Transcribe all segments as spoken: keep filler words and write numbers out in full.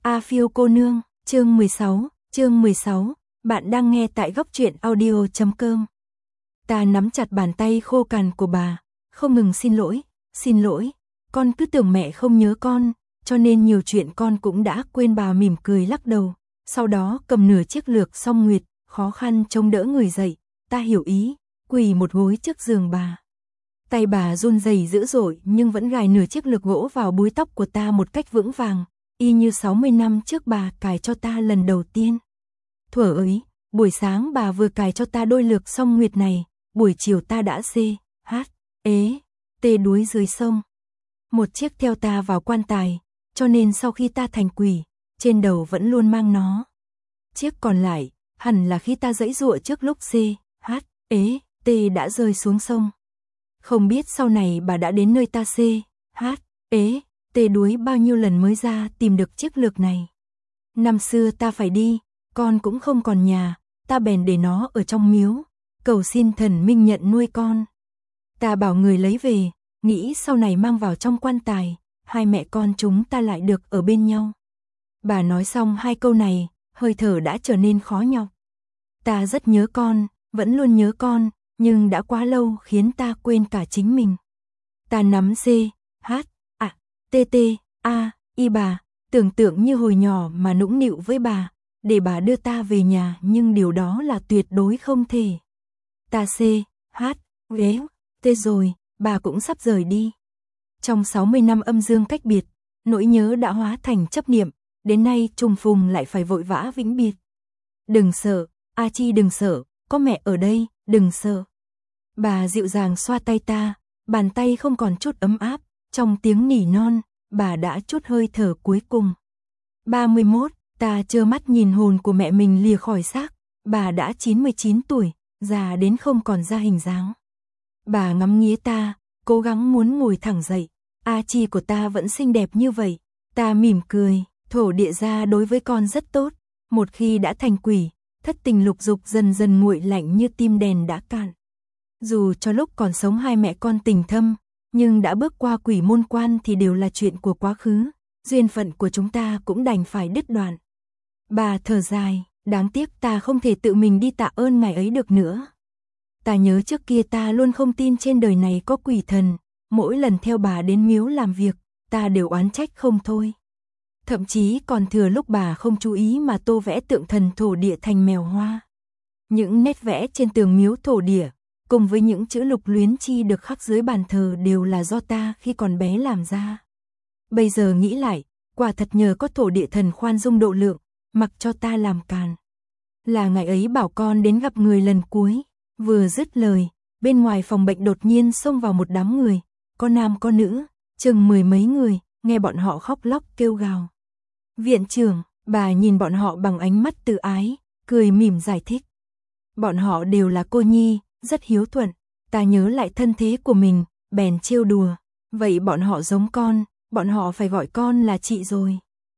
A Phiêu cô nương, chương mười sáu, chương mười sáu, bạn đang nghe tại góc truyện audio chấm com. Ta nắm chặt bàn tay khô cằn của bà, không ngừng xin lỗi, xin lỗi, con cứ tưởng mẹ không nhớ con, cho nên nhiều chuyện con cũng đã quên. Bà mỉm cười lắc đầu, sau đó cầm nửa chiếc lược song nguyệt, khó khăn chống đỡ người dậy, ta hiểu ý, quỳ một gối trước giường bà. Tay bà run rẩy dữ dội nhưng vẫn gài nửa chiếc lược gỗ vào búi tóc của ta một cách vững vàng, y như sáu mươi năm trước bà cài cho ta lần đầu tiên. Thuở ấy, buổi sáng bà vừa cài cho ta đôi lược song nguyệt này, buổi chiều ta đã xê, hát, ế, tê đuối dưới sông. Một chiếc theo ta vào quan tài, cho nên sau khi ta thành quỷ, trên đầu vẫn luôn mang nó. Chiếc còn lại, hẳn là khi ta giãy giụa trước lúc xê, hát, ế, tê đã rơi xuống sông. Không biết sau này bà đã đến nơi ta xê, hát, ế, tê đuối bao nhiêu lần mới ra tìm được chiếc lược này. Năm xưa ta phải đi, con cũng không còn nhà, ta bèn để nó ở trong miếu, cầu xin thần minh nhận nuôi con. Ta bảo người lấy về, nghĩ sau này mang vào trong quan tài, hai mẹ con chúng ta lại được ở bên nhau. Bà nói xong hai câu này, hơi thở đã trở nên khó nhọc. Ta rất nhớ con, vẫn luôn nhớ con, nhưng đã quá lâu khiến ta quên cả chính mình. Ta nắm C, H, A, T T, A, Y bà, tưởng tượng như hồi nhỏ mà nũng nịu với bà, để bà đưa ta về nhà, nhưng điều đó là tuyệt đối không thể. Ta C, H, ghé, T rồi, bà cũng sắp rời đi. Trong sáu mươi năm âm dương cách biệt, nỗi nhớ đã hóa thành chấp niệm, đến nay trùng phùng lại phải vội vã vĩnh biệt. Đừng sợ, A Chi đừng sợ, có mẹ ở đây, đừng sợ. Bà dịu dàng xoa tay ta, bàn tay không còn chút ấm áp, trong tiếng nỉ non, bà đã trút hơi thở cuối cùng. ba mươi mốt, ta trơ mắt nhìn hồn của mẹ mình lìa khỏi xác, bà đã chín mươi chín tuổi, già đến không còn ra hình dáng. Bà ngắm nghía ta, cố gắng muốn ngồi thẳng dậy, A Chi của ta vẫn xinh đẹp như vậy, ta mỉm cười, thổ địa gia đối với con rất tốt, một khi đã thành quỷ, thất tình lục dục dần dần nguội lạnh như tim đèn đã cạn. Dù cho lúc còn sống hai mẹ con tình thâm, nhưng đã bước qua quỷ môn quan thì đều là chuyện của quá khứ, duyên phận của chúng ta cũng đành phải đứt đoạn. Bà thở dài, đáng tiếc ta không thể tự mình đi tạ ơn ngài ấy được nữa. Ta nhớ trước kia ta luôn không tin trên đời này có quỷ thần, mỗi lần theo bà đến miếu làm việc, ta đều oán trách không thôi. Thậm chí còn thừa lúc bà không chú ý mà tô vẽ tượng thần thổ địa thành mèo hoa. Những nét vẽ trên tường miếu thổ địa, cùng với những chữ Lục Luyến Chi được khắc dưới bàn thờ đều là do ta khi còn bé làm ra. Bây giờ nghĩ lại, quả thật nhờ có thổ địa thần khoan dung độ lượng, mặc cho ta làm càn. Là ngài ấy bảo con đến gặp người lần cuối, vừa dứt lời, bên ngoài phòng bệnh đột nhiên xông vào một đám người, có nam có nữ, chừng mười mấy người, nghe bọn họ khóc lóc kêu gào. Viện trưởng, bà nhìn bọn họ bằng ánh mắt từ ái, cười mỉm giải thích. Bọn họ đều là cô nhi, rất hiếu thuận, ta nhớ lại thân thế của mình, bèn trêu đùa, vậy bọn họ giống con, bọn họ phải gọi con là chị rồi.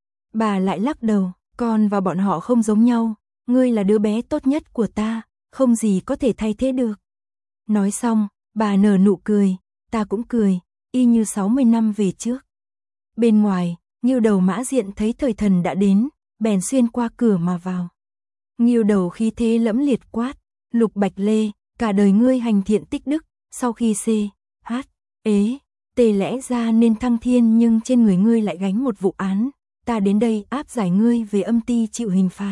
Bà lại lắc đầu, con và bọn họ không giống nhau, ngươi là đứa bé tốt nhất của ta, không gì có thể thay thế được. Nói xong, bà nở nụ cười, ta cũng cười, y như sáu mươi năm về trước. Bên ngoài, Ngưu Đầu Mã Diện thấy thời thần đã đến, bèn xuyên qua cửa mà vào. Ngưu Đầu khí thế lẫm liệt quát, Lục Bạch Lê, cả đời ngươi hành thiện tích đức, sau khi C, H, ế, tê lẽ ra nên thăng thiên nhưng trên người ngươi lại gánh một vụ án, ta đến đây áp giải ngươi về âm ti chịu hình phạt.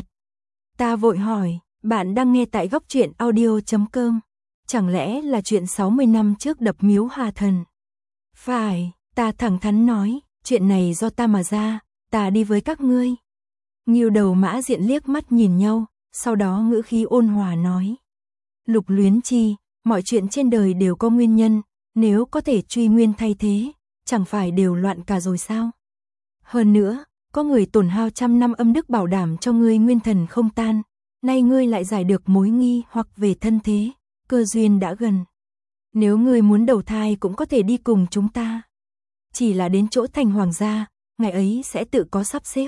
Ta vội hỏi, bạn đang nghe tại góc truyện audio chấm com, chẳng lẽ là chuyện sáu mươi năm trước đập miếu Hà Thần? Phải, ta thẳng thắn nói, chuyện này do ta mà ra, ta đi với các ngươi. Ngưu Đầu Mã Diện liếc mắt nhìn nhau, sau đó ngữ khí ôn hòa nói. Lục Luyến Chi, mọi chuyện trên đời đều có nguyên nhân, nếu có thể truy nguyên thay thế, chẳng phải đều loạn cả rồi sao? Hơn nữa, có người tổn hao trăm năm âm đức bảo đảm cho ngươi nguyên thần không tan, nay ngươi lại giải được mối nghi hoặc về thân thế, cơ duyên đã gần. Nếu ngươi muốn đầu thai cũng có thể đi cùng chúng ta. Chỉ là đến chỗ thành hoàng gia, ngày ấy sẽ tự có sắp xếp.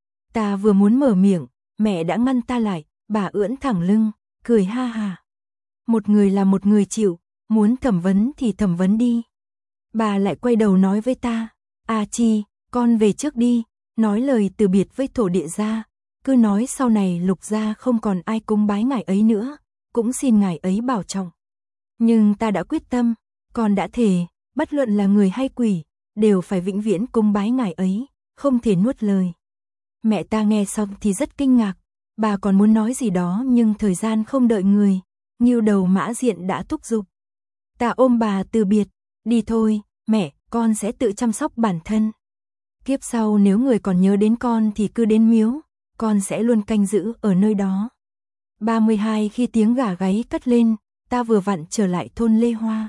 Ta vừa muốn mở miệng, mẹ đã ngăn ta lại, bà ưỡn thẳng lưng, cười ha ha. Một người là một người chịu, muốn thẩm vấn thì thẩm vấn đi. Bà lại quay đầu nói với ta, A Chi, con về trước đi, nói lời từ biệt với thổ địa gia, cứ nói sau này Lục gia không còn ai cúng bái ngài ấy nữa, cũng xin ngài ấy bảo trọng. Nhưng ta đã quyết tâm, còn đã thề, bất luận là người hay quỷ, đều phải vĩnh viễn cúng bái ngài ấy, không thể nuốt lời. Mẹ ta nghe xong thì rất kinh ngạc, bà còn muốn nói gì đó nhưng thời gian không đợi người, Ngưu Đầu Mã Diện đã thúc giục. Ta ôm bà từ biệt, đi thôi, mẹ, con sẽ tự chăm sóc bản thân. Kiếp sau nếu người còn nhớ đến con thì cứ đến miếu, con sẽ luôn canh giữ ở nơi đó. ba mươi hai khi tiếng gà gáy cất lên, ta vừa vặn trở lại thôn Lê Hoa.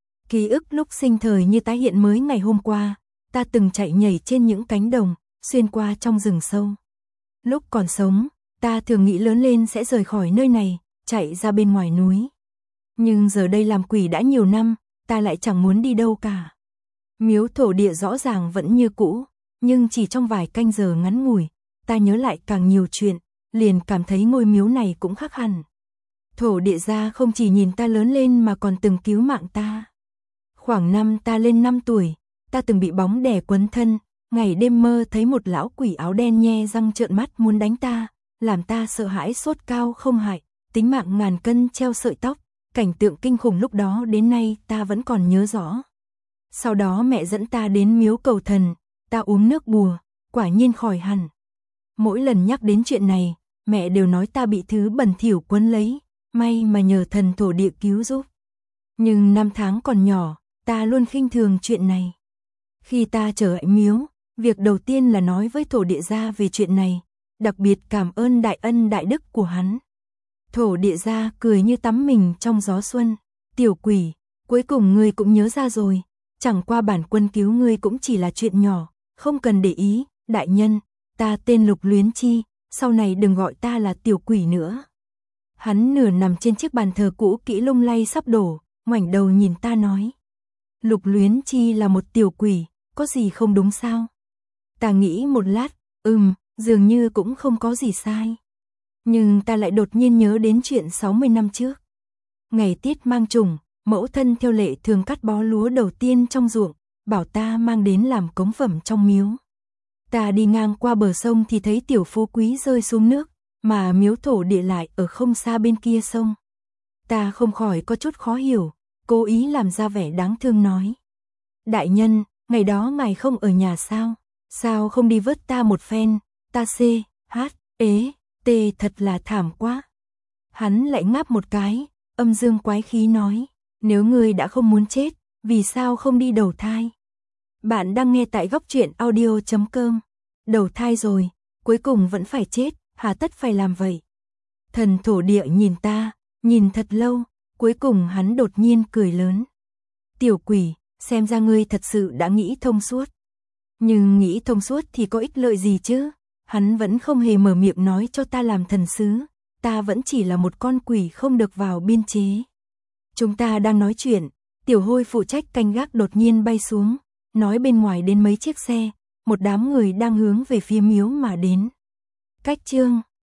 Ký ức lúc sinh thời như tái hiện mới ngày hôm qua, ta từng chạy nhảy trên những cánh đồng, xuyên qua trong rừng sâu. Lúc còn sống, ta thường nghĩ lớn lên sẽ rời khỏi nơi này, chạy ra bên ngoài núi. Nhưng giờ đây làm quỷ đã nhiều năm, ta lại chẳng muốn đi đâu cả. Miếu thổ địa rõ ràng vẫn như cũ, nhưng chỉ trong vài canh giờ ngắn ngủi, ta nhớ lại càng nhiều chuyện, liền cảm thấy ngôi miếu này cũng khác hẳn. Thổ địa gia không chỉ nhìn ta lớn lên mà còn từng cứu mạng ta. Khoảng năm ta lên năm tuổi, ta từng bị bóng đè quấn thân, ngày đêm mơ thấy một lão quỷ áo đen nhe răng trợn mắt muốn đánh ta, làm ta sợ hãi sốt cao không hại, tính mạng ngàn cân treo sợi tóc, cảnh tượng kinh khủng lúc đó đến nay ta vẫn còn nhớ rõ. Sau đó mẹ dẫn ta đến miếu cầu thần, ta uống nước bùa, quả nhiên khỏi hẳn. Mỗi lần nhắc đến chuyện này, mẹ đều nói ta bị thứ bẩn thỉu quấn lấy, may mà nhờ thần thổ địa cứu giúp. Nhưng năm tháng còn nhỏ, ta luôn khinh thường chuyện này. Khi ta trở lại miếu, việc đầu tiên là nói với thổ địa gia về chuyện này, đặc biệt cảm ơn đại ân đại đức của hắn. Thổ địa gia cười như tắm mình trong gió xuân, tiểu quỷ, cuối cùng ngươi cũng nhớ ra rồi, chẳng qua bản quân cứu ngươi cũng chỉ là chuyện nhỏ, không cần để ý, đại nhân, ta tên Lục Luyến Chi, sau này đừng gọi ta là tiểu quỷ nữa. Hắn nửa nằm trên chiếc bàn thờ cũ kỹ lung lay sắp đổ, ngoảnh đầu nhìn ta nói. Lục Luyến Chi là một tiểu quỷ, có gì không đúng sao? Ta nghĩ một lát, ừm, dường như cũng không có gì sai. Nhưng ta lại đột nhiên nhớ đến chuyện sáu mươi năm trước. Ngày tiết mang trùng, mẫu thân theo lệ thường cắt bó lúa đầu tiên trong ruộng, bảo ta mang đến làm cống phẩm trong miếu. Ta đi ngang qua bờ sông thì thấy tiểu phú quý rơi xuống nước, mà miếu thổ địa lại ở không xa bên kia sông. Ta không khỏi có chút khó hiểu, cố ý làm ra vẻ đáng thương nói. Đại nhân, ngày đó ngài không ở nhà sao? Sao không đi vớt ta một phen? Ta xê, hát, ế, tê thật là thảm quá. Hắn lại ngáp một cái, âm dương quái khí nói, nếu ngươi đã không muốn chết, vì sao không đi đầu thai? Bạn đang nghe tại góc truyện audio chấm com. Đầu thai rồi, cuối cùng vẫn phải chết, hà tất phải làm vậy? Thần thổ địa nhìn ta, nhìn thật lâu, cuối cùng hắn đột nhiên cười lớn. Tiểu quỷ, xem ra ngươi thật sự đã nghĩ thông suốt. Nhưng nghĩ thông suốt thì có ích lợi gì chứ? Hắn vẫn không hề mở miệng nói cho ta làm thần sứ, ta vẫn chỉ là một con quỷ không được vào biên chế. Chúng ta đang nói chuyện, tiểu hôi phụ trách canh gác đột nhiên bay xuống, nói bên ngoài đến mấy chiếc xe, một đám người đang hướng về phía miếu mà đến. Cách chương